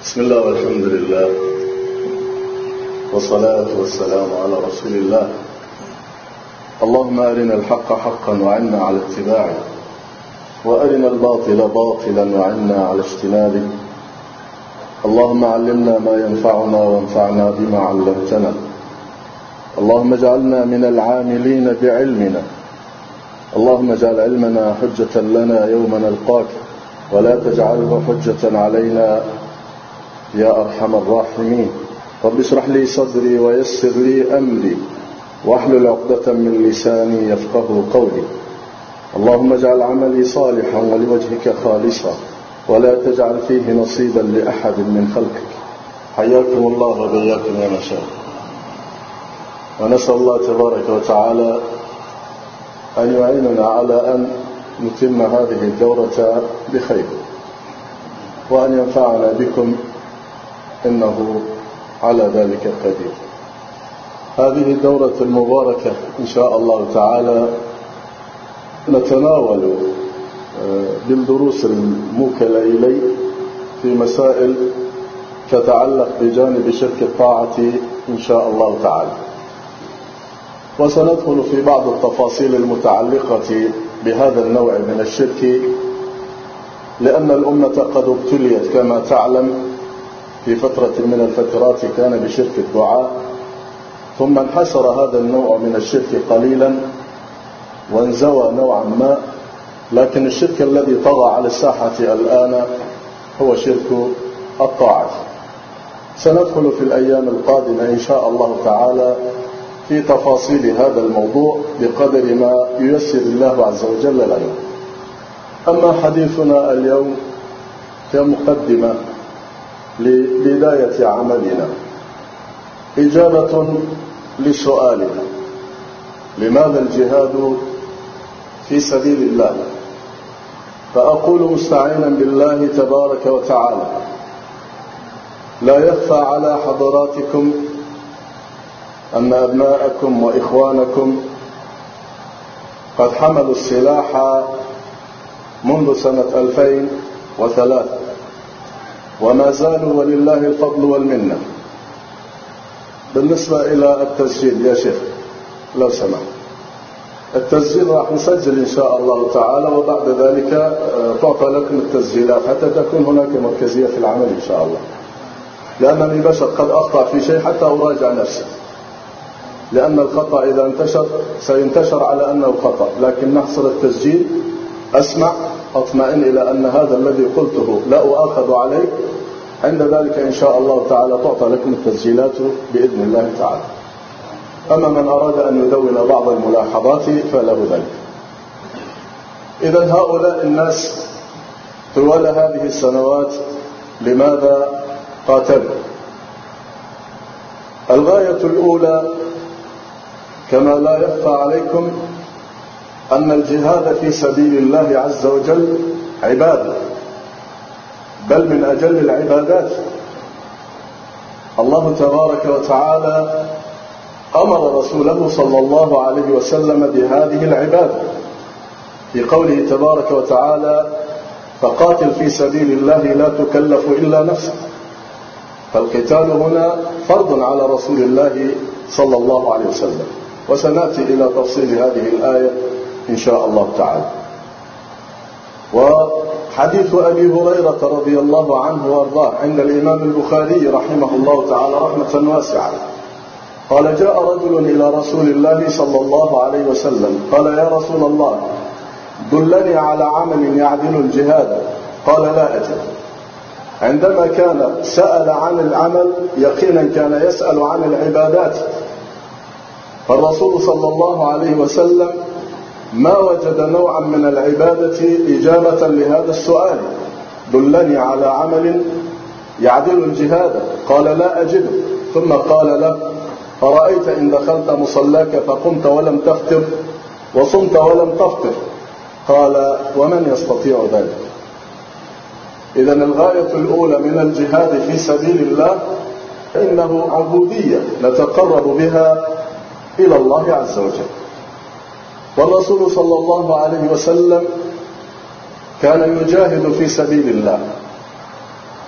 بسم الله والحمد لله والصلاة والسلام على رسول الله. اللهم أرنا الحق حقا وعنا على اتباعه، وأرنا الباطل باطلا وعنا على اجتنابه. اللهم علمنا ما ينفعنا وانفعنا بما علمتنا. اللهم اجعلنا من العاملين بعلمنا. اللهم اجعل علمنا حجة لنا يوم نلقاك، ولا تجعله حجة علينا يا أرحم الراحمين. رب اشرح لي صدري ويسر لي أمري واحلل عقدة من لساني يفقه قولي. اللهم اجعل عملي صالحا ولوجهك خالصا، ولا تجعل فيه نصيبا لأحد من خلقك. حياكم الله وبياكم يا مشايخ. ونسأل الله تبارك وتعالى أن يعيننا على أن نتم هذه الدورة بخير، وأن ينفعنا بكم إنه على ذلك قدير. هذه الدورة المباركة إن شاء الله تعالى نتناول بالدروس الموكلة إلي في مسائل تتعلق بجانب شرك الطاعة إن شاء الله تعالى، وسندخل في بعض التفاصيل المتعلقة بهذا النوع من الشرك، لأن الأمة قد ابتليت كما تعلم في فترة من الفترات كان بشرك الدعاء، ثم انحسر هذا النوع من الشرك قليلا وانزوى نوعا ما، لكن الشرك الذي طغى على الساحة الآن هو شرك الطاعة. سندخل في الأيام القادمة إن شاء الله تعالى في تفاصيل هذا الموضوع بقدر ما ييسر الله عز وجل لنا. أما حديثنا اليوم كمقدمة لبداية عملنا إجابة لسؤالنا: لماذا الجهاد في سبيل الله؟ فأقول مستعينا بالله تبارك وتعالى: لا يخفى على حضراتكم أن أبناءكم وإخوانكم قد حملوا السلاح منذ سنة 2003 وما زالوا ولله الفضل والمنة. بالنسبة إلى التسجيل يا شيخ لو سمحت، التسجيل راح نسجل إن شاء الله تعالى، وبعد ذلك تعطى لكم التسجيلات حتى تكون هناك مركزية في العمل إن شاء الله، لأنني بشر قد أخطأ في شيء حتى أراجع نفسي، لأن الخطأ إذا انتشر سينتشر على أنه خطأ، لكن نحصل التسجيل أسمع أطمئن إلى أن هذا الذي قلته لا أؤاخذ عليه. عند ذلك إن شاء الله تعالى تعطى لكم التسجيلات بإذن الله تعالى. أما من أراد أن يدون بعض الملاحظات فله ذلك. إذن هؤلاء الناس طوال هذه السنوات لماذا قاتلوا؟ الغاية الأولى كما لا يخفى عليكم أن الجهاد في سبيل الله عز وجل عبادة، بل من أجل العبادات. الله تبارك وتعالى أمر رسوله صلى الله عليه وسلم بهذه العبادة في قوله تبارك وتعالى: فقاتل في سبيل الله لا تكلف إلا نفسك. فالقتال هنا فرض على رسول الله صلى الله عليه وسلم، وسنأتي إلى تفصيل هذه الآية إن شاء الله تعالى. وحديث أبي هريرة رضي الله عنه وارضاه عند الإمام البخاري رحمه الله تعالى رحمة واسعة قال: جاء رجل إلى رسول الله صلى الله عليه وسلم قال: يا رسول الله دلني على عمل يعدل الجهاد. قال: لا أجل. عندما كان سأل عن العمل يقينا كان يسأل عن العبادات، فالرسول صلى الله عليه وسلم ما وجد نوعا من العبادة إجابة لهذا السؤال: دلني على عمل يعدل الجهاد. قال: لا أجد. ثم قال له: أرأيت إن دخلت مصلاك فقمت ولم تفطر وصمت ولم تفطر؟ قال: ومن يستطيع ذلك؟ إذن الغاية الأولى من الجهاد في سبيل الله إنه عبودية نتقرب بها إلى الله عز وجل. والرسول صلى الله عليه وسلم كان يجاهد في سبيل الله،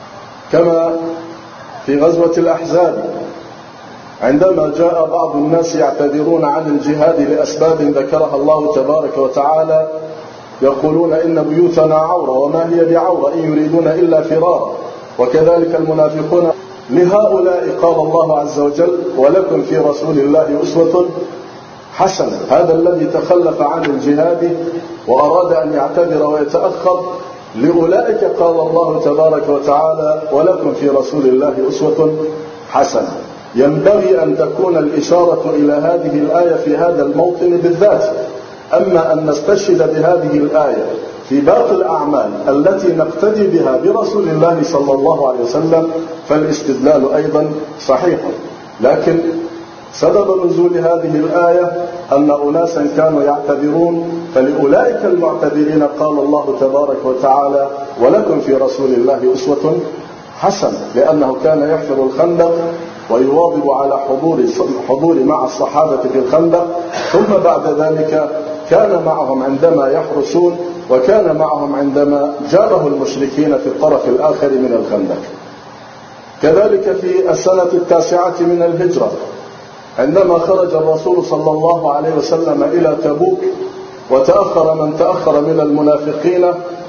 كما في غزوة الأحزاب عندما جاء بعض الناس يعتذرون عن الجهاد لأسباب ذكرها الله تبارك وتعالى، يقولون إن بيوتنا عورة وما هي بعورة إن يريدون إلا فرارا، وكذلك المنافقون. لهؤلاء قال الله عز وجل: ولكم في رسول الله أسوة حسنة. هذا الذي تخلف عن الجهاد وأراد أن يعتذر ويتأخر، لأولئك قال الله تبارك وتعالى: ولكم في رسول الله أسوة حسنة. ينبغي أن تكون الإشارة إلى هذه الآية في هذا الموطن بالذات. أما أن نستشهد بهذه الآية في باقي الأعمال التي نقتدي بها برسول الله صلى الله عليه وسلم فالاستدلال أيضا صحيح. لكن سبب نزول هذه الآية أن أناسا كانوا يعتذرون، فلأولئك المعتذرين قال الله تبارك وتعالى: ولكم في رسول الله أسوة حسنة، لأنه كان يحفر الخندق ويواظب على حضور مع الصحابة في الخندق، ثم بعد ذلك كان معهم عندما يحرسون، وكان معهم عندما جابه المشركين في الطرف الآخر من الخندق. كذلك في السنة 9 من الهجرة عندما خرج الرسول صلى الله عليه وسلم إلى تبوك، وتأخر من تأخر من المنافقين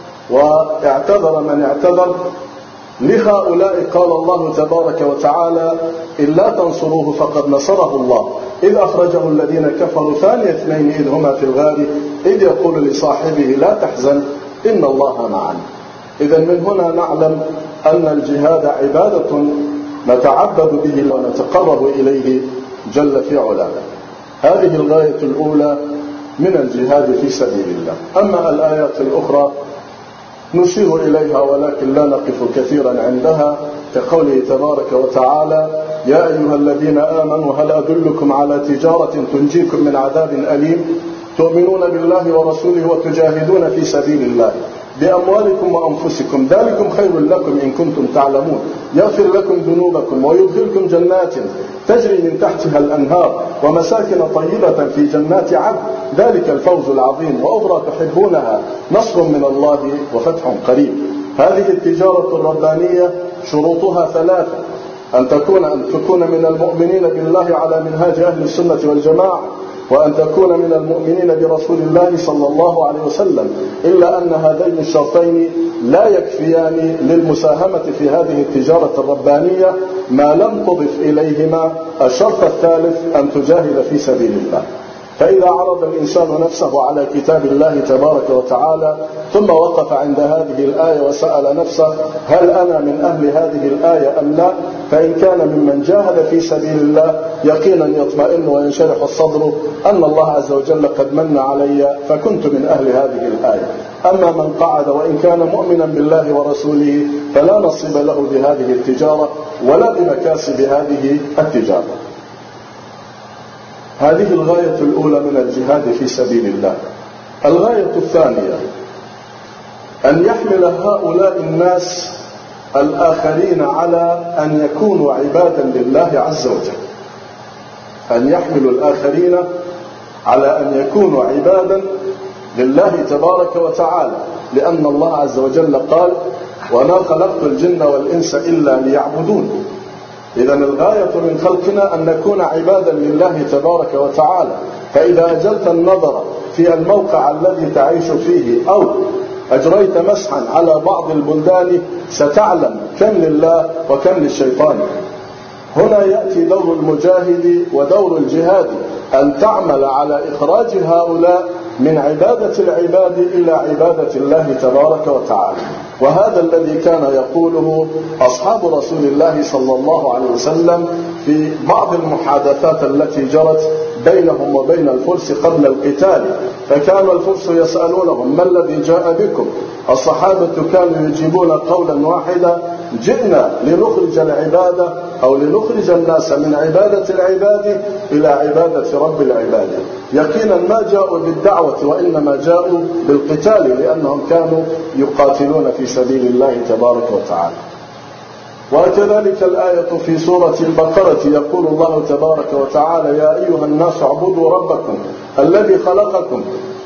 واعتذر من اعتذر، لهؤلاء قال الله تبارك وتعالى: إن لا تنصروه فقد نصره الله إذ أخرجه الذين كفروا ثاني اثنين إذ هما في الغار إذ يقول لصاحبه لا تحزن إن الله معنا. إذن من هنا نعلم أن الجهاد عبادة نتعبد به ونتقرب إليه جل في علاه. هذه الغاية الأولى من الجهاد في سبيل الله. أما الآيات الأخرى نشير إليها ولكن لا نقف كثيرا عندها، كقوله تبارك وتعالى: يا أيها الذين آمنوا هل أدلكم على تجارة تنجيكم من عذاب أليم تؤمنون بالله ورسوله وتجاهدون في سبيل الله بأموالكم وأنفسكم ذلكم خير لكم إن كنتم تعلمون يغفر لكم ذنوبكم ويدخلكم جنات تجري من تحتها الأنهار ومساكن طيبة في جنات عدن ذلك الفوز العظيم وأخرى تحبونها نصر من الله وفتح قريب. هذه التجارة الربانية شروطها 3: أن تكون من المؤمنين بالله على منهاج أهل السنة والجماعة، وأن تكون من المؤمنين برسول الله صلى الله عليه وسلم، إلا أن هذين الشرطين لا يكفيان للمساهمة في هذه التجارة الربانية ما لم تضف إليهما الشرط الثالث أن تجاهد في سبيل الله. فإذا عرض الإنسان نفسه على كتاب الله تبارك وتعالى ثم وقف عند هذه الآية وسأل نفسه هل أنا من أهل هذه الآية أم لا، فإن كان ممن جاهد في سبيل الله يقينا يطمئن وينشرح الصدر أن الله عز وجل قد من علي فكنت من أهل هذه الآية. أما من قعد وإن كان مؤمنا بالله ورسوله فلا نصيب له بهذه التجارة ولا بمكاسب هذه التجارة. هذه الغاية الأولى من الجهاد في سبيل الله. الغاية الثانية أن يحمل هؤلاء الناس الآخرين على أن يكونوا عبادا لله عز وجل، أن يحملوا الآخرين على أن يكونوا عبادا لله تبارك وتعالى، لأن الله عز وجل قال وما خلقت الجن والإنس إلا ليعبدون. إذن الغاية من خلقنا أن نكون عبادا لله تبارك وتعالى. فإذا أجلت النظر في الموقع الذي تعيش فيه أو أجريت مسحا على بعض البلدان ستعلم كم لله وكم للشيطان. هنا يأتي دور المجاهد ودور الجهاد أن تعمل على إخراج هؤلاء من عبادة العباد إلى عبادة الله تبارك وتعالى. وهذا الذي كان يقوله أصحاب رسول الله صلى الله عليه وسلم في بعض المحادثات التي جرت بينهم وبين الفرس قبل القتال. فكان الفرس يسألونهم ما الذي جاء بكم؟ الصحابة كانوا يجيبون قولا واحدا جئنا لنخرج العبادة أو لنخرج الناس من عبادة العباد إلى عبادة رب العباد. يقينا ما جاءوا بالدعوة وإنما جاءوا بالقتال، لأنهم كانوا يقاتلون في سبيل الله تبارك وتعالى. وكذلك الآية في سورة البقرة يقول الله تبارك وتعالى يا أيها الناس اعبدوا ربكم الذي خلقكم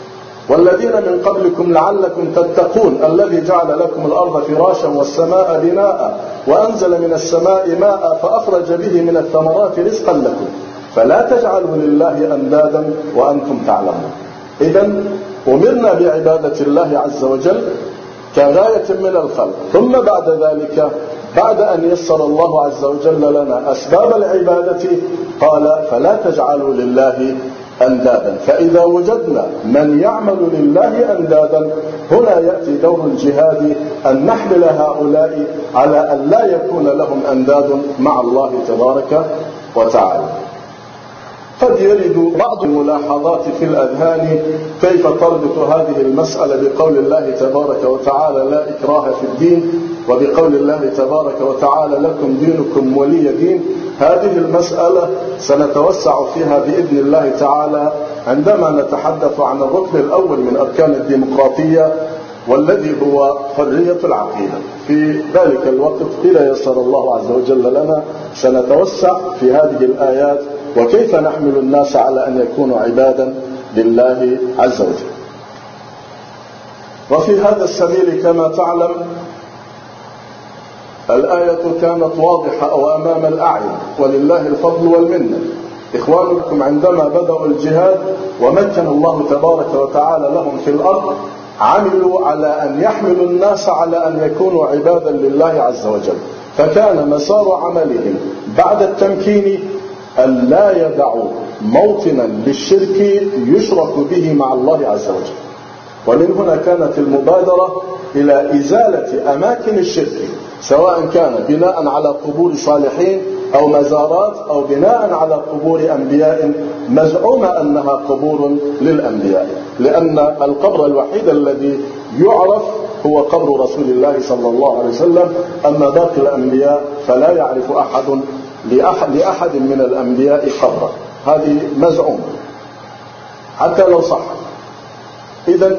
والذين من قبلكم لعلكم تتقون الذي جعل لكم الأرض فراشا والسماء بناء وأنزل من السماء ماء فأخرج به من الثمرات رزقا لكم فلا تجعلوا لله أندادا وأنتم تعلمون. إذن أمرنا بعبادة الله عز وجل كغاية من الخلق، ثم بعد ذلك بعد أن يسر الله عز وجل لنا أسباب العبادة قال فلا تجعلوا لله أندادا. فإذا وجدنا من يعمل لله أندادا هنا يأتي دور الجهاد أن نحمل هؤلاء على أن لا يكون لهم أنداد مع الله تبارك وتعالى. قد يرد بعض الملاحظات في الأذهان كيف تربط هذه المسألة بقول الله تبارك وتعالى لا إكراه في الدين وبقول الله تبارك وتعالى لكم دينكم ولي دين. هذه المسألة سنتوسع فيها بإذن الله تعالى عندما نتحدث عن الركن الأول من أركان الديمقراطية والذي هو حرية العقيدة. في ذلك الوقت إذا يسر الله عز وجل لنا سنتوسع في هذه الآيات وكيف نحمل الناس على أن يكونوا عبادا لله عز وجل. وفي هذا السبيل كما تعلم الآية كانت واضحة وأمام الأعين ولله الفضل والمنة. إخوانكم عندما بدأوا الجهاد ومكن الله تبارك وتعالى لهم في الأرض عملوا على أن يحملوا الناس على أن يكونوا عبادا لله عز وجل، فكان مسار عملهم بعد التمكين أن لا يدعوا موطنا للشرك يشرك به مع الله عز وجل. ومن هنا كانت المبادرة إلى إزالة أماكن الشرك سواء كان بناء على قبور صالحين أو مزارات أو بناء على قبور أنبياء مزعوم أنها قبور للأنبياء، لأن القبر الوحيد الذي يعرف هو قبر رسول الله صلى الله عليه وسلم، أما باقي الأنبياء فلا يعرف أحد لأحد من الأنبياء قبره، هذه مزعوم حتى لو صح. إذن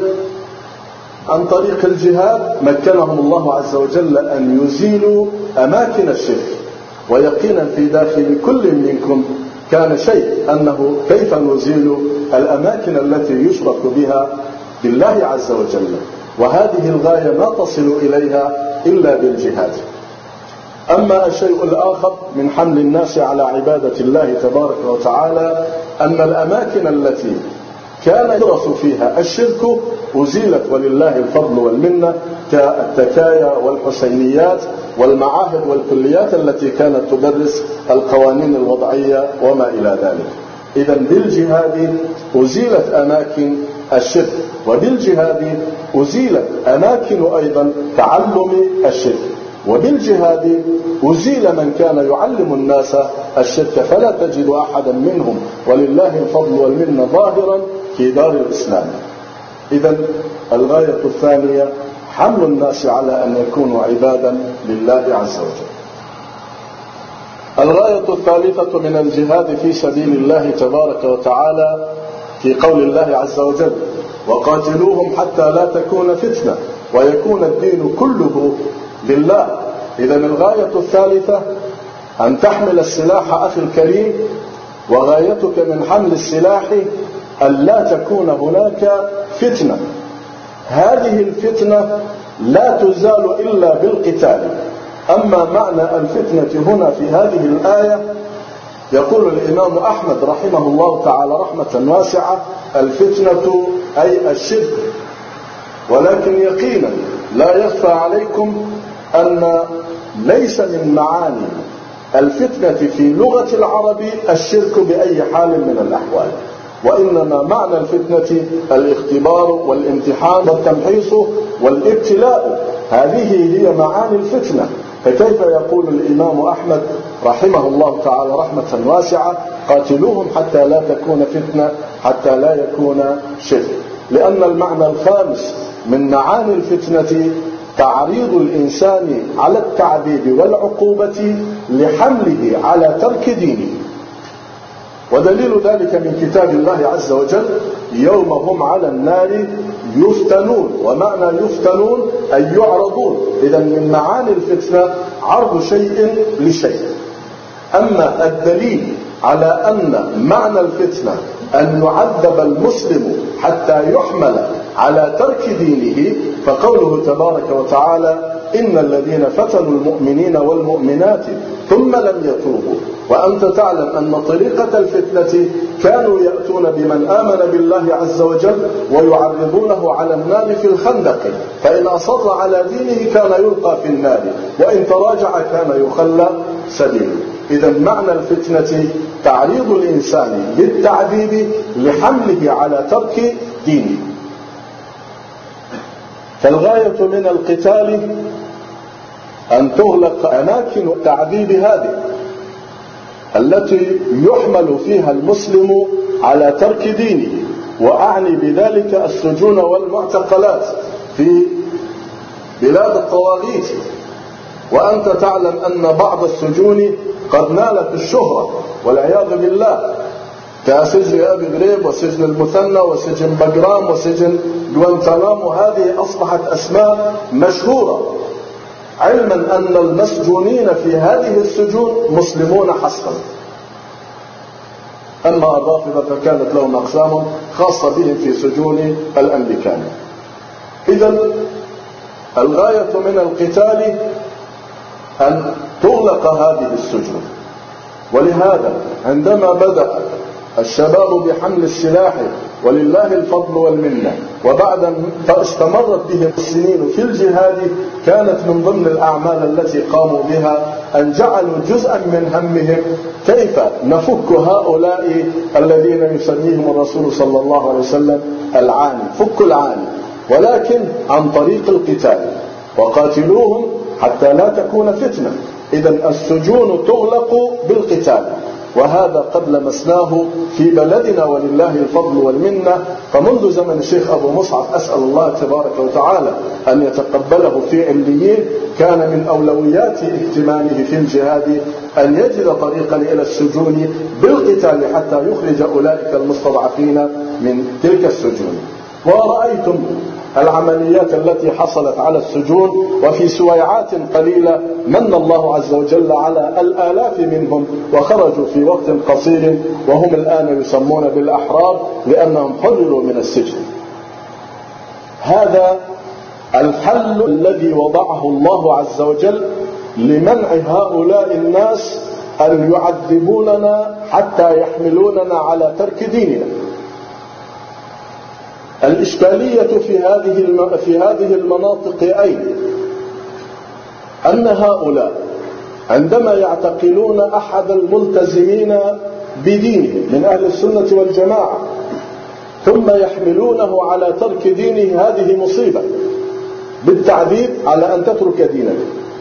عن طريق الجهاد مكنهم الله عز وجل أن يزيلوا أماكن الشرك، ويقينا في داخل كل منكم كان شيء أنه كيف نزيل الأماكن التي يشرك بها بالله عز وجل، وهذه الغاية ما تصل إليها إلا بالجهاد. أما الشيء الآخر من حمل الناس على عبادة الله تبارك وتعالى أن الأماكن التي كان يدرس فيها الشرك أزيلت ولله الفضل والمنة، كالتكايا والحسينيات والمعاهد والكليات التي كانت تدرس القوانين الوضعية وما إلى ذلك. إذن بالجهاد أزيلت أماكن الشرك، وبالجهاد أزيلت أماكن أيضا تعلم الشرك، وبالجهاد أزيل من كان يعلم الناس الشرك، فلا تجد أحدا منهم ولله الفضل والمنة ظاهرا في دار الإسلام. إذن الغاية الثانية حمل الناس على أن يكونوا عبادا لله عز وجل. الغاية الثالثة من الجهاد في سبيل الله تبارك وتعالى في قول الله عز وجل وقاتلوهم حتى لا تكون فتنة ويكون الدين كله لله. إذن الغاية الثالثة أن تحمل السلاح أخي الكريم، وغايتك من حمل السلاح أن لا تكون هناك فتنة. هذه الفتنة لا تزال إلا بالقتال. أما معنى الفتنة هنا في هذه الآية يقول الإمام أحمد رحمه الله تعالى رحمة واسعة الفتنة أي الشرك، ولكن يقينا لا يخفى عليكم أن ليس من معاني الفتنة في لغة العرب الشرك بأي حال من الأحوال، وإنما معنى الفتنة الاختبار والامتحان والتمحيص والابتلاء، هذه هي معاني الفتنة. فكيف يقول الإمام أحمد رحمه الله تعالى رحمة واسعة قاتلوهم حتى لا تكون فتنة حتى لا يكون شرك؟ لأن المعنى الخامس من معاني الفتنة تعريض الإنسان على التعذيب والعقوبة لحمله على ترك دينه. ودليل ذلك من كتاب الله عز وجل يوم هم على النار يفتنون، ومعنى يفتنون أي يعرضون. إذا من معاني الفتنة عرض شيء لشيء. أما الدليل على أن معنى الفتنة أن يعذب المسلم حتى يحمل على ترك دينه، فقوله تبارك وتعالى: إن الذين فتنوا المؤمنين والمؤمنات ثم لم يتوبوا. وأنت تعلم أن طريقة الفتنة كانوا يأتون بمن آمن بالله عز وجل ويعرضونه على النار في الخندق، فإن أصر على دينه كان يلقى في النار، وإن تراجع كان يخلى سبيله. إذا معنى الفتنة تعريض الإنسان بالتعذيب لحمله على ترك دينه. فالغاية من القتال أن تغلق أماكن التعذيب هذه التي يحمل فيها المسلم على ترك دينه، وأعني بذلك السجون والمعتقلات في بلاد الطواغيت. وأنت تعلم أن بعض السجون قد نالت الشهرة والعياذ بالله، كسجن أبي غريب وسجن المثنى وسجن بجرام وسجن غوانتانامو، هذه أصبحت أسماء مشهورة، علما أن المسجونين في هذه السجون مسلمون حسبا. أما الرافضة فكانت لهم أقسام خاصة بهم في سجون الأمريكان. إذن الغاية من القتال أن تغلق هذه السجون. ولهذا عندما بدأ الشباب بحمل السلاح ولله الفضل والمنة، وبعد استمرت بهم السنين في الجهاد، كانت من ضمن الأعمال التي قاموا بها أن جعلوا جزءا من همهم كيف نفك هؤلاء الذين يسميهم الرسول صلى الله عليه وسلم العاني، فك العاني، ولكن عن طريق القتال، وقاتلوهم حتى لا تكون فتنة. إذن السجون تغلق بالقتال، وهذا قد لمسناه في بلدنا ولله الفضل والمنة. فمنذ زمن الشيخ أبو مصعب، أسأل الله تبارك وتعالى أن يتقبله في عليين، كان من أولويات اهتمامه في الجهاد أن يجد طريقا إلى السجون بالقتال حتى يخرج أولئك المستضعفين من تلك السجون. ورأيتم العمليات التي حصلت على السجون، وفي سويعات قليلة من الله عز وجل على الآلاف منهم وخرجوا في وقت قصير، وهم الآن يسمون بالأحرار لأنهم حرروا من السجن. هذا الحل الذي وضعه الله عز وجل لمنع هؤلاء الناس أن يعذبوننا حتى يحملوننا على ترك ديننا. الإشكالية في هذه المناطق أين؟ أن هؤلاء عندما يعتقلون أحد الملتزمين بدينه من أهل السنة والجماعة ثم يحملونه على ترك دينه، هذه مصيبة بالتعذيب على أن تترك دينك.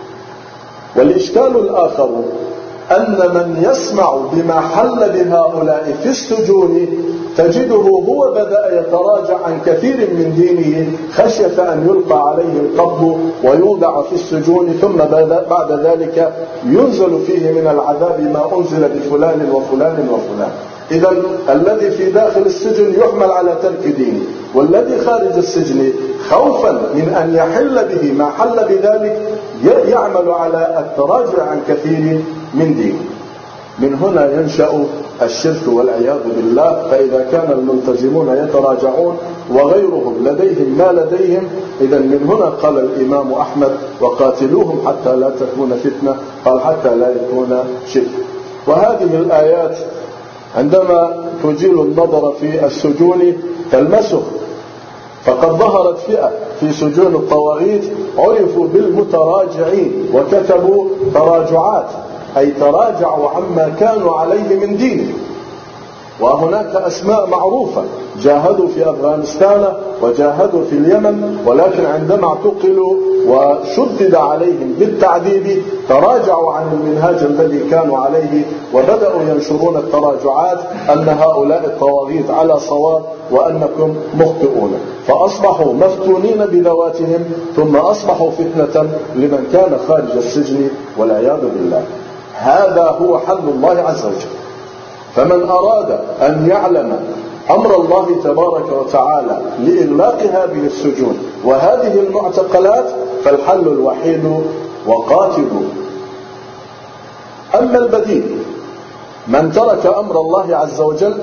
والإشكال الآخر أن من يسمع بما حل بهؤلاء في السجون تجده هو بدأ يتراجع عن كثير من دينه خشية أن يلقى عليه القبض ويوضع في السجون، ثم بعد ذلك ينزل فيه من العذاب ما أنزل بفلان وفلان وفلان. إذا الذي في داخل السجن يحمل على ترك دينه، والذي خارج السجن خوفا من أن يحل به ما حل بذلك يعمل على التراجع عن كثير من دينه. من هنا ينشأ الشرك والعياذ بالله. فإذا كان الملتزمون يتراجعون وغيرهم لديهم ما لديهم، إذا من هنا قال الإمام أحمد: وقاتلوهم حتى لا تكون فتنة، قال حتى لا يكون شرك. وهذه الآيات عندما تجيل النظر في السجون تلمسه، فقد ظهرت فئة في سجون الطواغيت عرفوا بالمتراجعين وكتبوا تراجعات، أي تراجعوا عما كانوا عليه من دينهم. وهناك أسماء معروفة جاهدوا في أفغانستان وجاهدوا في اليمن، ولكن عندما اعتقلوا وشدد عليهم بالتعذيب تراجعوا عن المنهاج الذي كانوا عليه، وبدأوا ينشرون التراجعات أن هؤلاء الطواغيت على صواب وأنكم مخطئون، فأصبحوا مفتونين بذواتهم، ثم أصبحوا فتنة لمن كان خارج السجن والعياذ بالله. هذا هو حل الله عز وجل. فمن أراد أن يعلم أمر الله تبارك وتعالى لإغلاق هذه السجون وهذه المعتقلات فالحل الوحيد: وقاتلوا. أما البديل، من ترك أمر الله عز وجل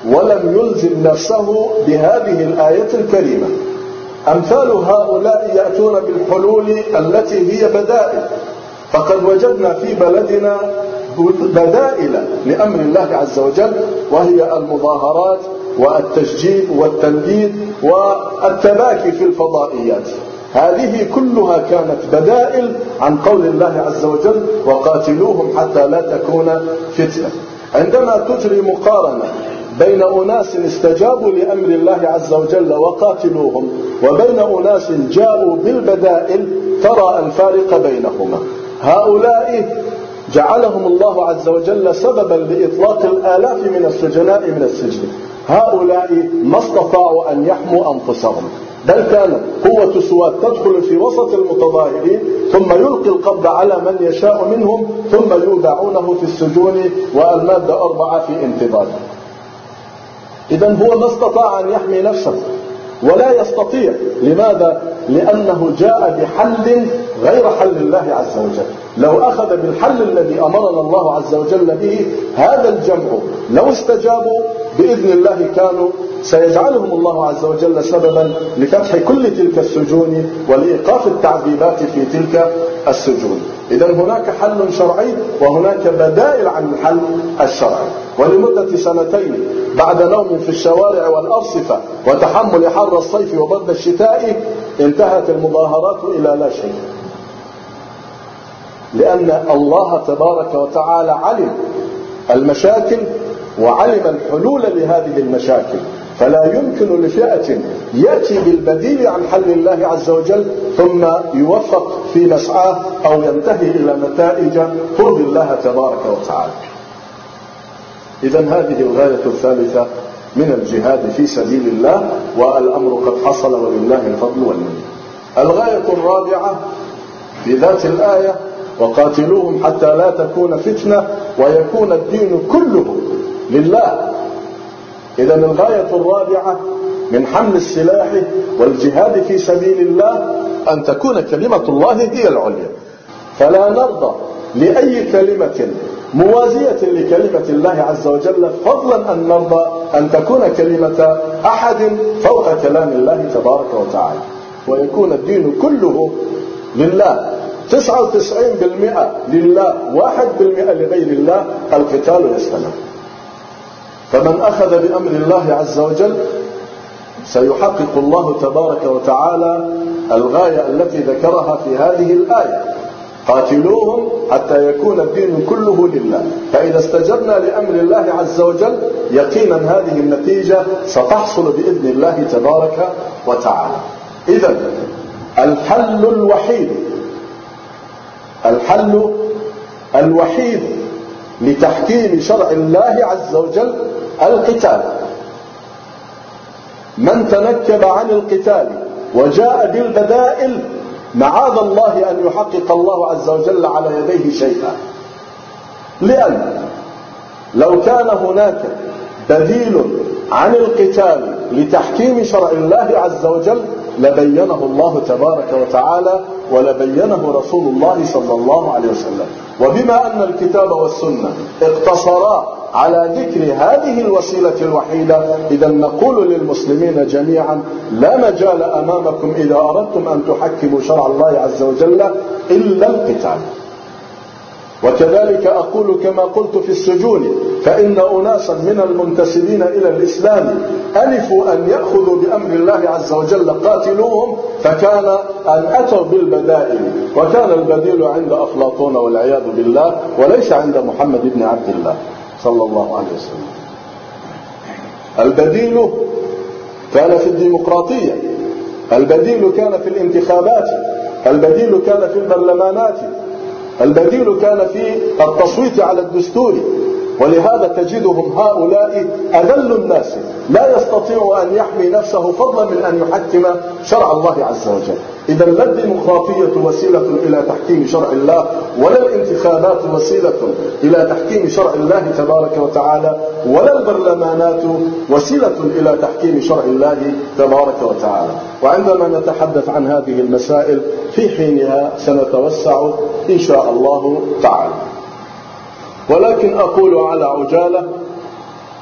ولم يلزم نفسه بهذه الآية الكريمة. أمثال هؤلاء يأتون بالحلول التي هي بدائل، فقد وجدنا في بلدنا بدائل لأمر الله عز وجل، وهي المظاهرات والتشجيع والتنديد والتباكي في الفضائيات. هذه كلها كانت بدائل عن قول الله عز وجل: وقاتلوهم حتى لا تكون فتنة. عندما تجري مقارنة بين أناس استجابوا لأمر الله عز وجل وقاتلوهم وبين أناس جاءوا بالبدائل ترى الفارق بينهما. هؤلاء جعلهم الله عز وجل سببا لإطلاق الآلاف من السجناء من السجن. هؤلاء ما استطاعوا أن يحموا أنفسهم، بل كانت قوة سواد تدخل في وسط المتظاهرين ثم يلقي القبض على من يشاء منهم ثم يودعونه في السجون والمادة 4 في انتظار. إذن هو ما استطاع أن يحمي نفسه ولا يستطيع. لماذا؟ لأنه جاء بحل غير حل الله عز وجل. لو أخذ بالحل الذي أمرنا الله عز وجل به هذا الجمع لو استجابوا بإذن الله كانوا سيجعلهم الله عز وجل سببا لفتح كل تلك السجون ولإيقاف التعذيبات في تلك السجون. إذن هناك حل شرعي وهناك بدائل عن الحل الشرعي. ولمدة 2 بعد نوم في الشوارع والأرصفة وتحمل حر الصيف وبرد الشتاء انتهت المظاهرات إلى لا شيء، لأن الله تبارك وتعالى علم المشاكل وعلم الحلول لهذه المشاكل، فلا يمكن لفئة يأتي بالبديل عن حل الله عز وجل ثم يوفق في مسعاه أو ينتهي إلى نتائج ترضي الله تبارك وتعالى. إذن هذه الغاية الثالثة من الجهاد في سبيل الله، والأمر قد حصل ولله الفضل والمنة. الغاية الرابعة في ذات الآية: وقاتلوهم حتى لا تكون فتنة ويكون الدين كله لله. إذن الغاية الرابعة من حمل السلاح والجهاد في سبيل الله أن تكون كلمة الله هي العليا، فلا نرضى لأي كلمة موازية لكلمة الله عز وجل، فضلا أن نرضى أن تكون كلمة أحد فوق كلام الله تبارك وتعالى، ويكون الدين كله لله، 99% لله، 1% لغير الله، القتال يستمر. فمن أخذ بأمر الله عز وجل سيحقق الله تبارك وتعالى الغاية التي ذكرها في هذه الآية: قاتلوهم حتى يكون الدين كله لله. فإذا استجبنا لأمر الله عز وجل يقينا هذه النتيجة ستحصل بإذن الله تبارك وتعالى. إذن الحل الوحيد لتحكيم شرع الله عز وجل القتال. من تنكب عن القتال وجاء بالبدائل معاذ الله أن يحقق الله عز وجل على يديه شيئا، لأن لو كان هناك بديل عن القتال لتحكيم شرع الله عز وجل لبينه الله تبارك وتعالى ولبينه رسول الله صلى الله عليه وسلم. وبما أن الكتاب والسنة اقتصرا على ذكر هذه الوسيلة الوحيدة، إذا نقول للمسلمين جميعا: لا مجال أمامكم إذا أردتم أن تحكموا شرع الله عز وجل إلا القتال. وكذلك أقول كما قلت في السجون: فإن أناسا من المنتسبين إلى الإسلام ألفوا أن يأخذوا بأمر الله عز وجل قاتلوهم، فكان أن أتوا بالبدائل، وكان البديل عند أفلاطون والعياذ بالله، وليس عند محمد بن عبد الله صلى الله عليه وسلم. البديل كان في الديمقراطية، البديل كان في الانتخابات، البديل كان في البرلمانات، البديل كان في التصويت على الدستور. ولهذا تجدهم هؤلاء أذل الناس، لا يستطيع أن يحمي نفسه فضلا من أن يحكم شرع الله عز وجل. إذا لا الديمقراطية وسيلة إلى تحكيم شرع الله، ولا الانتخابات وسيلة إلى تحكيم شرع الله تبارك وتعالى، ولا البرلمانات وسيلة إلى تحكيم شرع الله تبارك وتعالى. وعندما نتحدث عن هذه المسائل في حينها سنتوسع إن شاء الله تعالى. ولكن أقول على عجالة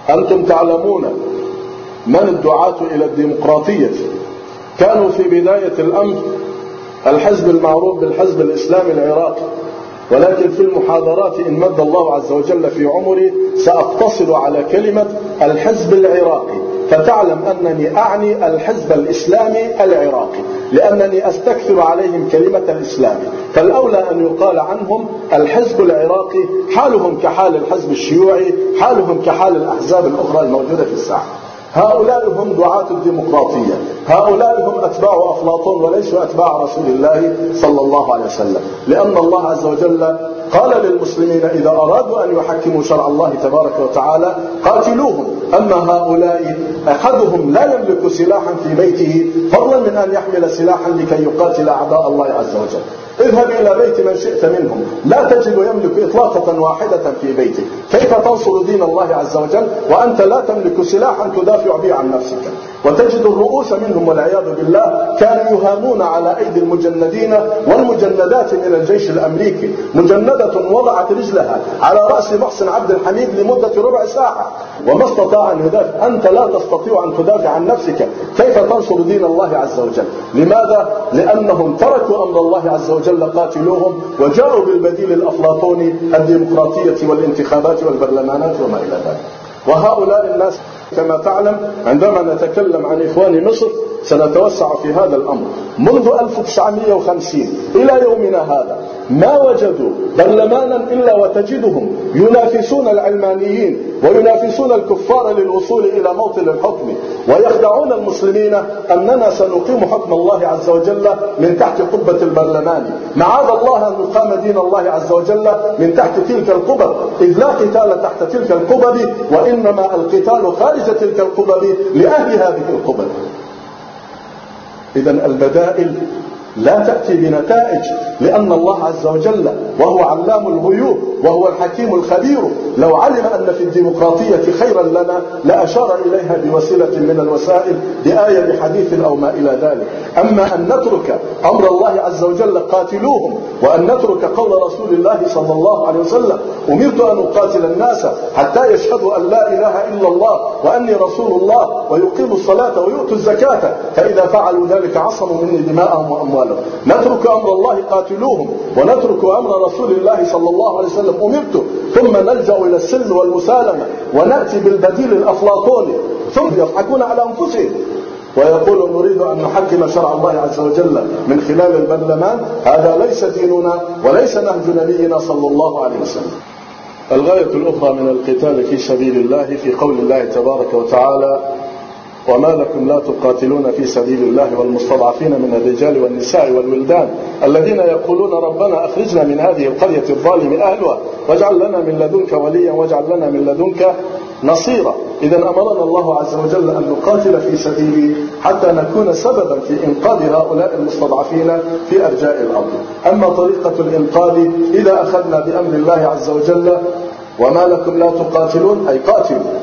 أنتم تعلمون من الدعاة إلى الديمقراطية كانوا في بداية الأمر الحزب المعروف بالحزب الإسلامي العراقي، ولكن في المحاضرات إن مد الله عز وجل في عمري سأقتصر على كلمة الحزب العراقي، فتعلم أنني أعني الحزب الإسلامي العراقي، لأنني أستكثر عليهم كلمة الإسلامي، فالأولى أن يقال عنهم الحزب العراقي، حالهم كحال الحزب الشيوعي، حالهم كحال الأحزاب الأخرى الموجودة في الساحة. هؤلاء هم دعاة الديمقراطية، هؤلاء هم أتباع أفلاطون وليسوا أتباع رسول الله صلى الله عليه وسلم، لأن الله عز وجل قال للمسلمين إذا أرادوا أن يحكموا شرع الله تبارك وتعالى قاتلوهم. أما هؤلاء أحدهم لا يملك سلاحا في بيته فضلا من أن يحمل سلاحا لكي يقاتل أعداء الله عز وجل. اذهب إلى بيت من شئت منهم لا تجد يملك إطلاقة واحدة في بيتك، كيف تنصر دين الله عز وجل وأنت لا تملك سلاحا تدافع به عن نفسك؟ وتجد الرؤوس منهم والعياذ بالله كانوا يهامون على أيدي المجندين والمجندات من الجيش الأمريكي، مجندة وضعت رجلها على رأس محسن عبد الحميد لمدة ربع ساعة وما استطاع أن يدافع. أنت لا تستطيع أن تدافع عن نفسك، كيف تنصر دين الله عز وجل؟ لماذا؟ لأنهم تركوا أمر الله عز وجل قاتلوهم وجاءوا بالبديل الأفلاطوني الديمقراطية والانتخابات والبرلمانات وما إلى ذلك. وهؤلاء الناس كما تعلم عندما نتكلم عن إخوان مصر سنتوسع في هذا الأمر. منذ 1950 إلى يومنا هذا ما وجدوا برلمانا إلا وتجدهم ينافسون العلمانيين وينافسون الكفار للوصول إلى موطن الحكم، ويخدعون المسلمين أننا سنقيم حكم الله عز وجل من تحت قبة البرلمان. معاذ الله أن نقام دين الله عز وجل من تحت تلك القبب، إذ لا قتال تحت تلك القبب، وإنما القتال خارج تلك القبب لأهل هذه القبب. إذن البدائل لا تأتي بنتائج، لأن الله عز وجل وهو علام الغيوب وهو الحكيم الخبير لو علم أن في الديمقراطية خيرا لنا لأشار إليها بوسيلة من الوسائل، بآية بحديث أو ما إلى ذلك. أما أن نترك أمر الله عز وجل قاتلوهم، وأن نترك قول رسول الله صلى الله عليه وسلم أمرت أن أقاتل الناس حتى يشهدوا أن لا إله إلا الله وأني رسول الله ويقيموا الصلاة ويؤتوا الزكاة فإذا فعلوا ذلك عصموا مني دماءهم وأموالهم. نترك أمر الله قاتلوهم ونترك أمر رسول الله صلى الله عليه وسلم أمرت، ثم نلجأ إلى السلم والمسالمة ونأتي بالبديل الأفلاطوني، ثم يضحكون على أنفسهم ويقول نريد أن نحكم شرع الله عز وجل من خلال البرلمان. هذا ليس ديننا وليس نهج نبينا صلى الله عليه وسلم. الغاية الأخرى من القتال في سبيل الله في قول الله تبارك وتعالى وما لكم لا تقاتلون في سبيل الله والمستضعفين من الرجال والنساء والولدان الذين يقولون ربنا أخرجنا من هذه القرية الظالم أهلها واجعل لنا من لدنك وليا واجعل لنا من لدنك نصيرا. إذا أمرنا الله عز وجل أن نقاتل في سبيله حتى نكون سببا في إنقاذ هؤلاء المستضعفين في أرجاء الأرض. أما طريقة الإنقاذ إذا أخذنا بأمر الله عز وجل وما لكم لا تقاتلون أي قاتلوا،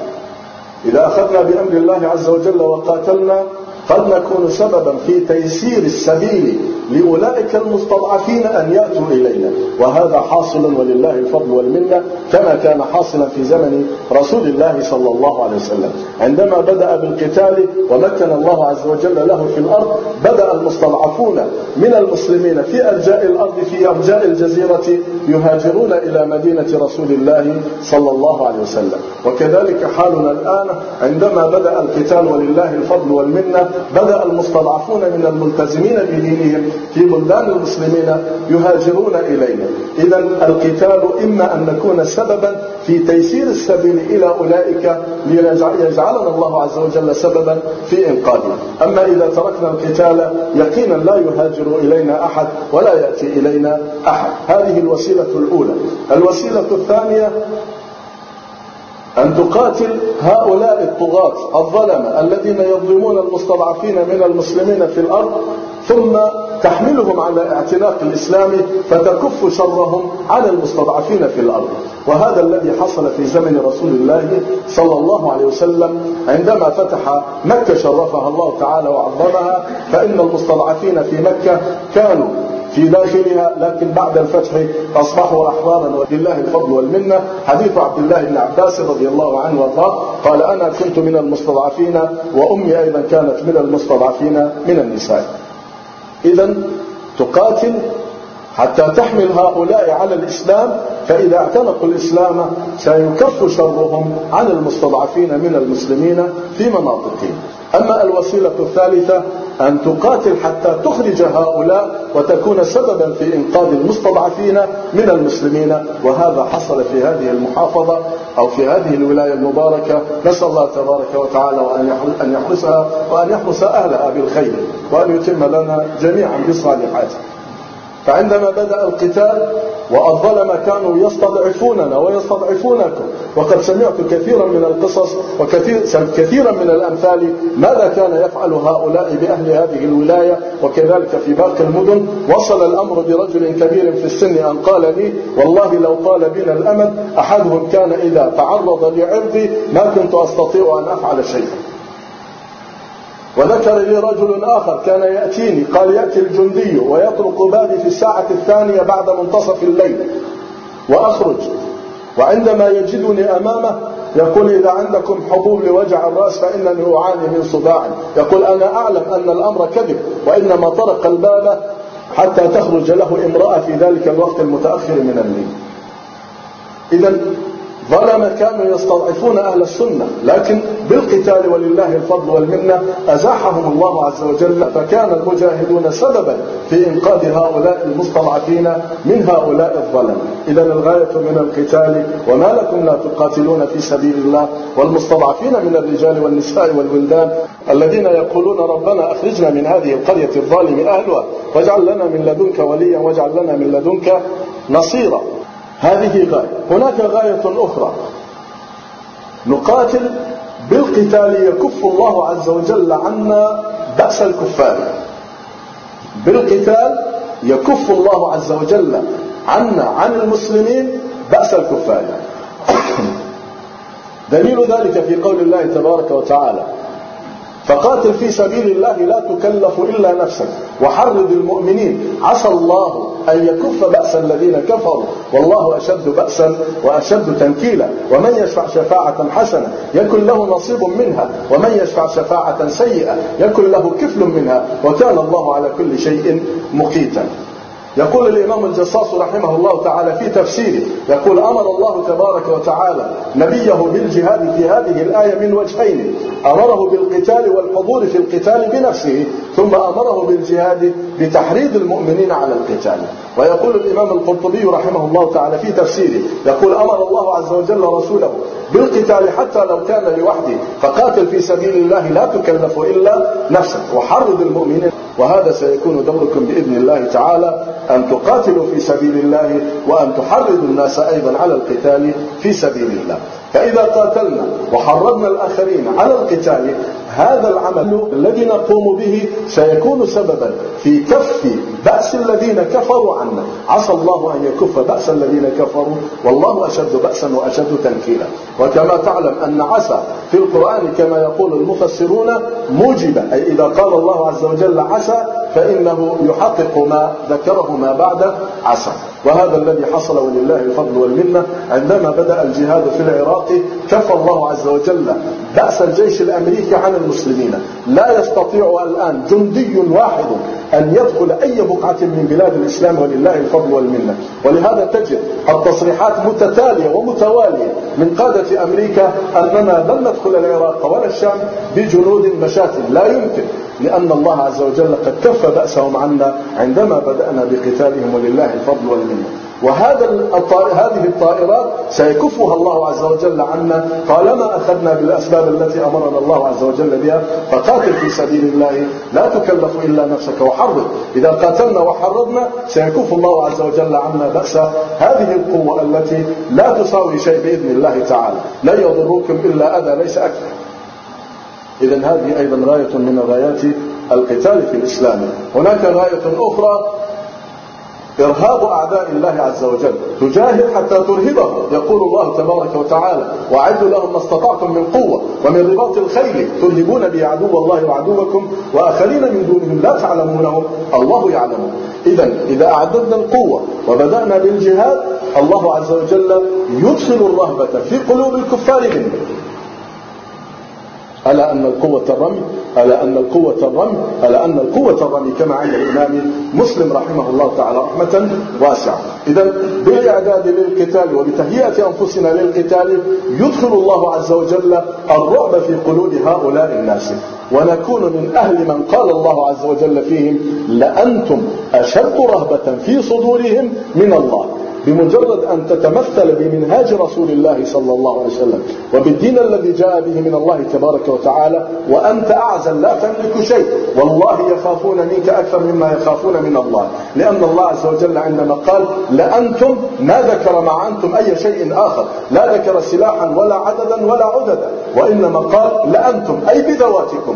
إذا أخذنا بأمر الله عز وجل وقاتلنا قد نكون سببا في تيسير السبيل لأولئك المستضعفين أن يأتوا إلينا، وهذا حاصل ولله الفضل والمنة كما كان حاصلا في زمن رسول الله صلى الله عليه وسلم. عندما بدأ بالقتال ومكن الله عز وجل له في الأرض بدأ المستضعفون من المسلمين في أرجاء الأرض في أرجاء الجزيرة يهاجرون إلى مدينة رسول الله صلى الله عليه وسلم. وكذلك حالنا الآن عندما بدأ القتال ولله الفضل والمنة بدأ المستضعفون من الملتزمين بدينهم في بلدان المسلمين يهاجرون إلينا. إذا القتال إما أن نكون سببا في تيسير السبيل إلى أولئك ليجعلنا الله عز وجل سببا في إنقاذنا. أما إذا تركنا القتال يقينا لا يهاجر إلينا أحد ولا يأتي إلينا أحد. هذه الوسيلة الأولى. الوسيلة الثانية أن تقاتل هؤلاء الطغاة الظلمة الذين يظلمون المستضعفين من المسلمين في الأرض ثم تحملهم على اعتناق الإسلام فتكف شرهم على المستضعفين في الأرض. وهذا الذي حصل في زمن رسول الله صلى الله عليه وسلم عندما فتح مكة شرفها الله تعالى وعظمها، فإن المستضعفين في مكة كانوا في داخلها، لكن بعد الفتح أصبحوا أحرارا ولله الفضل والمنة. حديث عبد الله بن عباس رضي الله عنه وارضاه قال: أنا كنت من المستضعفين وأمي أيضا كانت من المستضعفين من النساء. إذن تقاتل حتى تحمل هؤلاء على الإسلام، فإذا اعتنقوا الإسلام سيكف شرهم عن المستضعفين من المسلمين في مناطقهم. أما الوسيلة الثالثة أن تقاتل حتى تخرج هؤلاء وتكون سببا في إنقاذ المستضعفين من المسلمين، وهذا حصل في هذه المحافظة أو في هذه الولاية المباركة. نسأل الله تبارك وتعالى أن يحرسها وأن يحرس أهلها بالخير وأن يتم لنا جميعا بصالحاته. فعندما بدأ القتال والظلمة كانوا يستضعفوننا ويستضعفونكم، وقد سمعت كثيرا من القصص وكثيرا من الأمثال ماذا كان يفعل هؤلاء بأهل هذه الولاية وكذلك في باقي المدن. وصل الأمر برجل كبير في السن أن قال لي: والله لو طال بنا الأمد أحدهم كان إذا تعرض لعرضي ما كنت أستطيع أن أفعل شيئا. وذكر لي رجل آخر كان يأتيني قال: يأتي الجندي ويطرق بابي في الساعة الثانية بعد منتصف الليل وأخرج، وعندما يجدني أمامه يقول: إذا عندكم حبوب لوجع الرأس فإنني أعاني من صداع. يقول: أنا أعلم أن الأمر كذب، وإنما طرق الباب حتى تخرج له امرأة في ذلك الوقت المتأخر من الليل. إذن ظلم كانوا يستضعفون أهل السنة، لكن بالقتال ولله الفضل والمنة أزاحهم الله عز وجل، فكان المجاهدون سببا في إنقاذ هؤلاء المستضعفين من هؤلاء الظلم. إذن الغاية من القتال: وما لكم لا تقاتلون في سبيل الله والمستضعفين من الرجال والنساء والولدان الذين يقولون ربنا أخرجنا من هذه القرية الظالم أهلها واجعل لنا من لدنك وليا واجعل لنا من لدنك نصيرا. هذه غاية. هناك غاية أخرى: نقاتل بالقتال يكف الله عز وجل عنا بأس الكفار. بالقتال يكف الله عز وجل عنا عن المسلمين بأس الكفار. دليل ذلك في قول الله تبارك وتعالى: فقاتل في سبيل الله لا تكلف إلا نفسك وحرض المؤمنين عسى الله أن يكف بأس الذين كفروا والله أشد بأسا وأشد تنكيلا ومن يشفع شفاعة حسنة يكن له نصيب منها ومن يشفع شفاعة سيئة يكن له كفل منها وكان الله على كل شيء مقيتا. يقول الإمام الجصاص رحمه الله تعالى في تفسيره، يقول: أمر الله تبارك وتعالى نبيه بالجهاد في هذه الآية من وجهين: أمره بالقتال والحضور في القتال بنفسه، ثم أمره بالجهاد بتحريض المؤمنين على القتال. ويقول الإمام القرطبي رحمه الله تعالى في تفسيره، يقول: أمر الله عز وجل رسوله بالقتال حتى لو كان لوحده، فقاتل في سبيل الله لا تكلف إلا نفسك وحرض المؤمنين. وهذا سيكون دوركم بإذن الله تعالى، أن تقاتلوا في سبيل الله وأن تحرضوا الناس أيضا على القتال في سبيل الله. فإذا قاتلنا وحرضنا الآخرين على القتال، هذا العمل الذي نقوم به سيكون سببا في كف بأس الذين كفروا عنا. عسى الله أن يكف بأس الذين كفروا والله أشد بأسا وأشد تنكيلا. وكما تعلم أن عسى في القرآن كما يقول المفسرون موجبة، أي إذا قال الله عز وجل عسى فإنه يحقق ما ذكره ما بعد عسى. وهذا الذي حصل ولله الفضل والمنة. عندما بدأ الجهاد في العراق كف الله عز وجل بأس الجيش الأمريكي عن المسلمين. لا يستطيع الآن جندي واحد أن يدخل أي بقعة من بلاد الإسلام ولله الفضل والمنة. ولهذا تجد التصريحات متتالية ومتوالية من قادة أمريكا أننا لن ندخل العراق ولا الشام بجنود مشاة، لا يمكن، لأن الله عز وجل قد كف بأسهم عنا عندما بدأنا بقتالهم ولله الفضل والمنة. هذه الطائرات سيكفها الله عز وجل عنا طالما أخذنا بالأسباب التي أمرنا الله عز وجل بها. فقاتل في سبيل الله لا تكلف إلا نفسك وحرض. إذا قاتلنا وحرضنا سيكف الله عز وجل عنا بأس هذه القوة التي لا تساوي شيء بإذن الله تعالى، لا يضركم إلا أذى ليس أكثر. إذن هذه أيضا غاية من غايات القتال في الإسلام. هناك غاية أخرى إرهاب أعداء الله عز وجل، تجاهد حتى ترهبهم. يقول الله تبارك وتعالى: وأعدوا لهم ما استطعتم من قوة ومن رباط الخيل ترهبون به عدو الله وعدوكم وآخرين من دونهم لا تعلمونهم الله يعلمون. إذا أعددنا القوة وبدأنا بالجهاد، الله عز وجل يدخل الرهبة في قلوب الكفار منه. ألا أن القوة الرمي، ألا أن القوة الرمي، ألا أن القوة الرمي، كما عند الإمام مسلم رحمه الله تعالى رحمة واسعة. إذا بالإعداد للقتال وبتهيئة أنفسنا للقتال يدخل الله عز وجل الرعب في قلوب هؤلاء الناس، ونكون من أهل من قال الله عز وجل فيهم: لأنتم أشد رهبة في صدورهم من الله. بمجرد أن تتمثل بمنهاج رسول الله صلى الله عليه وسلم وبالدين الذي جاء به من الله تبارك وتعالى وأنت أعزل لا تملك شيء، والله يخافون منك أكثر مما يخافون من الله. لأن الله عز وجل عندما قال لأنتم ما ذكر مع أنتم أي شيء آخر، لا ذكر سلاحا ولا عددا ولا عددا، وإنما قال لأنتم أي بذواتكم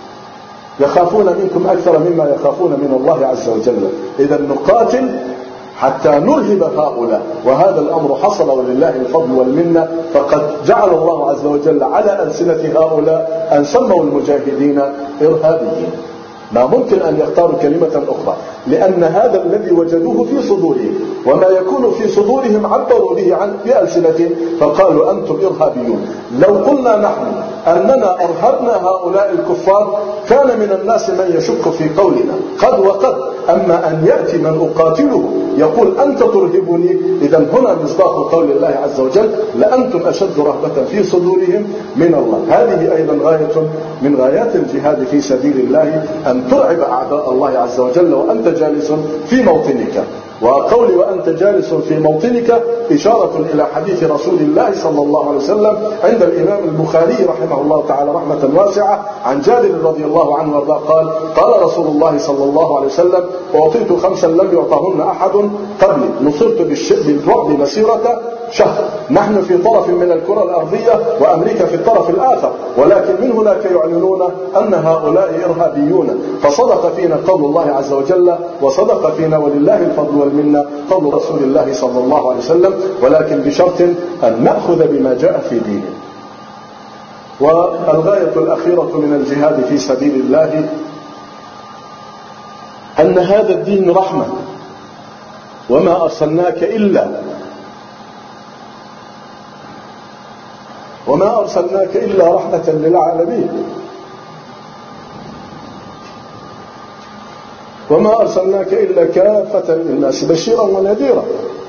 يخافون منكم أكثر مما يخافون من الله عز وجل. إذا نقاتل حتى نرهب هؤلاء، وهذا الأمر حصل ولله الفضل والمنة. فقد جعل الله عز وجل على ألسنة هؤلاء أن سموا المجاهدين إرهابيين. ما ممكن أن يختاروا كلمة أخرى، لأن هذا الذي وجدوه في صدورهم وما يكون في صدورهم عبروا به عن بألسنتهم، فقالوا أنتم إرهابيون. لو قلنا نحن أننا أرهبنا هؤلاء الكفار كان من الناس من يشك في قولنا قد وقد، أما أن يأتي من أقاتله يقول أنت ترهبني، إذا هنا مصداق قول الله عز وجل لأنتم أشد رهبة في صدورهم من الله. هذه أيضا غاية من غايات الجهاد في سبيل الله، أن ترعب أعداء الله عز وجل وأنت جالس في موطنك. وقولي وأنت جالس في موطنك إشارة إلى حديث رسول الله صلى الله عليه وسلم عند الإمام البخاري رحمه الله تعالى رحمة واسعة عن جابر رضي الله عنه وارضاه قال: قال رسول الله صلى الله عليه وسلم: أعطيت 5 لم يعطهن أحد قبلي، نصرت بالرعب مسيرة شهر. نحن في طرف من الكرة الأرضية وأمريكا في الطرف الآخر، ولكن من هناك يعلنون أن هؤلاء إرهابيون. فصدق فينا قول الله عز وجل، وصدق فينا ولله الفضل والمنة قول رسول الله صلى الله عليه وسلم، ولكن بشرط أن نأخذ بما جاء في دينه. والغاية الأخيرة من الجهاد في سبيل الله أن هذا الدين رحمة، وما أرسلناك إلا رحمة للعالمين، وما أرسلناك إلا كافة للناس بشيرا ونذيرا.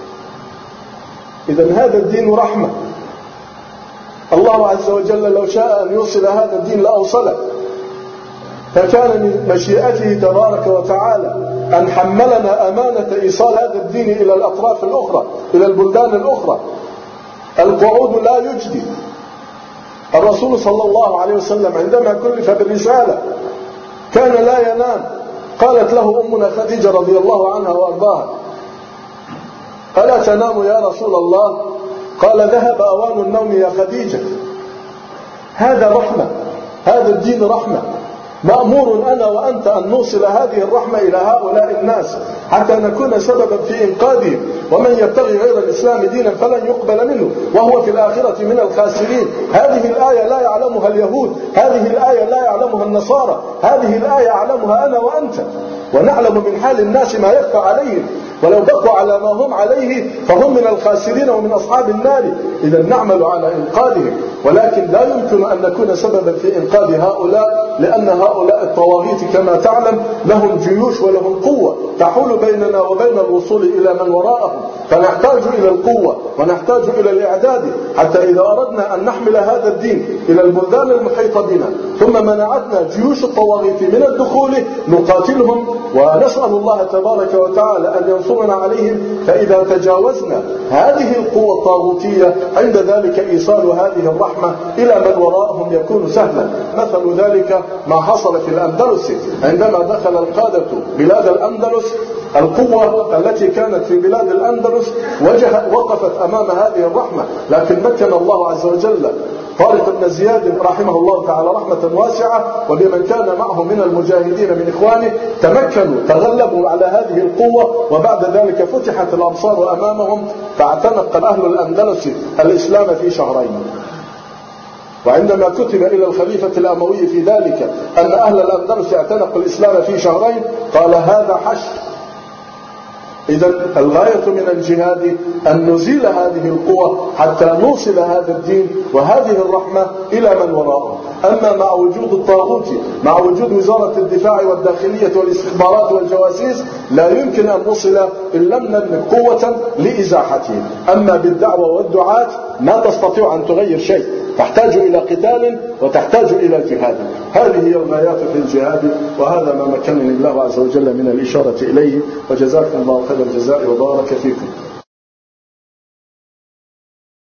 إذن هذا الدين رحمة. الله عز وجل لو شاء أن يوصل هذا الدين لأوصله، فكان من مشيئته تبارك وتعالى أن حملنا أمانة إيصال هذا الدين إلى الأطراف الأخرى، إلى البلدان الأخرى. القعود لا يجدي. الرسول صلى الله عليه وسلم عندما كلف بالرسالة كان لا ينام. قالت له أمنا خديجة رضي الله عنها وأرضاها: ألا تنام يا رسول الله؟ قال: ذهب أوان النوم يا خديجة. هذا رحمة، هذا الدين رحمة. مأمور أنا وأنت أن نوصل هذه الرحمة إلى هؤلاء الناس حتى نكون سببا في إنقاذهم. ومن يبتغي غير الإسلام دينا فلن يقبل منه وهو في الآخرة من الخاسرين. هذه الآية لا يعلمها اليهود، هذه الآية لا يعلمها النصارى، هذه الآية أعلمها أنا وأنت، ونعلم من حال الناس ما يخفى عليهم، ولو بقوا على ما هم عليه فهم من الخاسرين ومن أصحاب النار. إذا نعمل على إنقاذهم، ولكن لا يمكن أن نكون سببا في إنقاذ هؤلاء، لأن هؤلاء الطواغيت كما تعلم لهم جيوش ولهم قوة تحول بيننا وبين الوصول إلى من وراءهم، فنحتاج إلى القوة ونحتاج إلى الإعداد حتى إذا أردنا أن نحمل هذا الدين إلى البلدان المحيطة بنا ثم منعتنا جيوش الطواغيت من الدخول نقاتلهم، ونسأل الله تبارك وتعالى أن ينصرنا عليهم. فإذا تجاوزنا هذه القوة الطاغوتية عند ذلك إيصال هذه الرحمة إلى من وراءهم يكون سهلا. مثل ذلك ما حصل في الأندلس عندما دخل القادة بلاد الأندلس. القوة التي كانت في بلاد الأندلس وقفت أمام هذه الرحمة، لكن مكن الله عز وجل طارق بن زياد رحمه الله تعالى رحمة واسعة، وبمن كان معه من المجاهدين من إخوانه، تمكنوا تغلبوا على هذه القوة، وبعد ذلك فتحت الأمصار أمامهم، فاعتنق أهل الأندلس الإسلام في شهرين. وعندما كتب إلى الخليفة الأموي في ذلك أن أهل الأندلس اعتنقوا الإسلام في شهرين، قال هذا حشر. إذن الغاية من الجهاد أن نزيل هذه القوى حتى نوصل هذا الدين وهذه الرحمة إلى من وراءه. أما مع وجود الطاغوت، مع وجود وزارة الدفاع والداخلية والاستخبارات والجواسيس، لا يمكن أن نوصل إن لم نملك قوة لإزاحته. أما بالدعوة والدعاة ما تستطيع أن تغير شيء، تحتاج إلى قتال وتحتاج إلى جهاد. هذه هي الغايات في الجهاد، وهذا ما مكنني الله عز وجل من الإشارة إليه، وجزاكم الله خير الجزاء وبارك فيكم.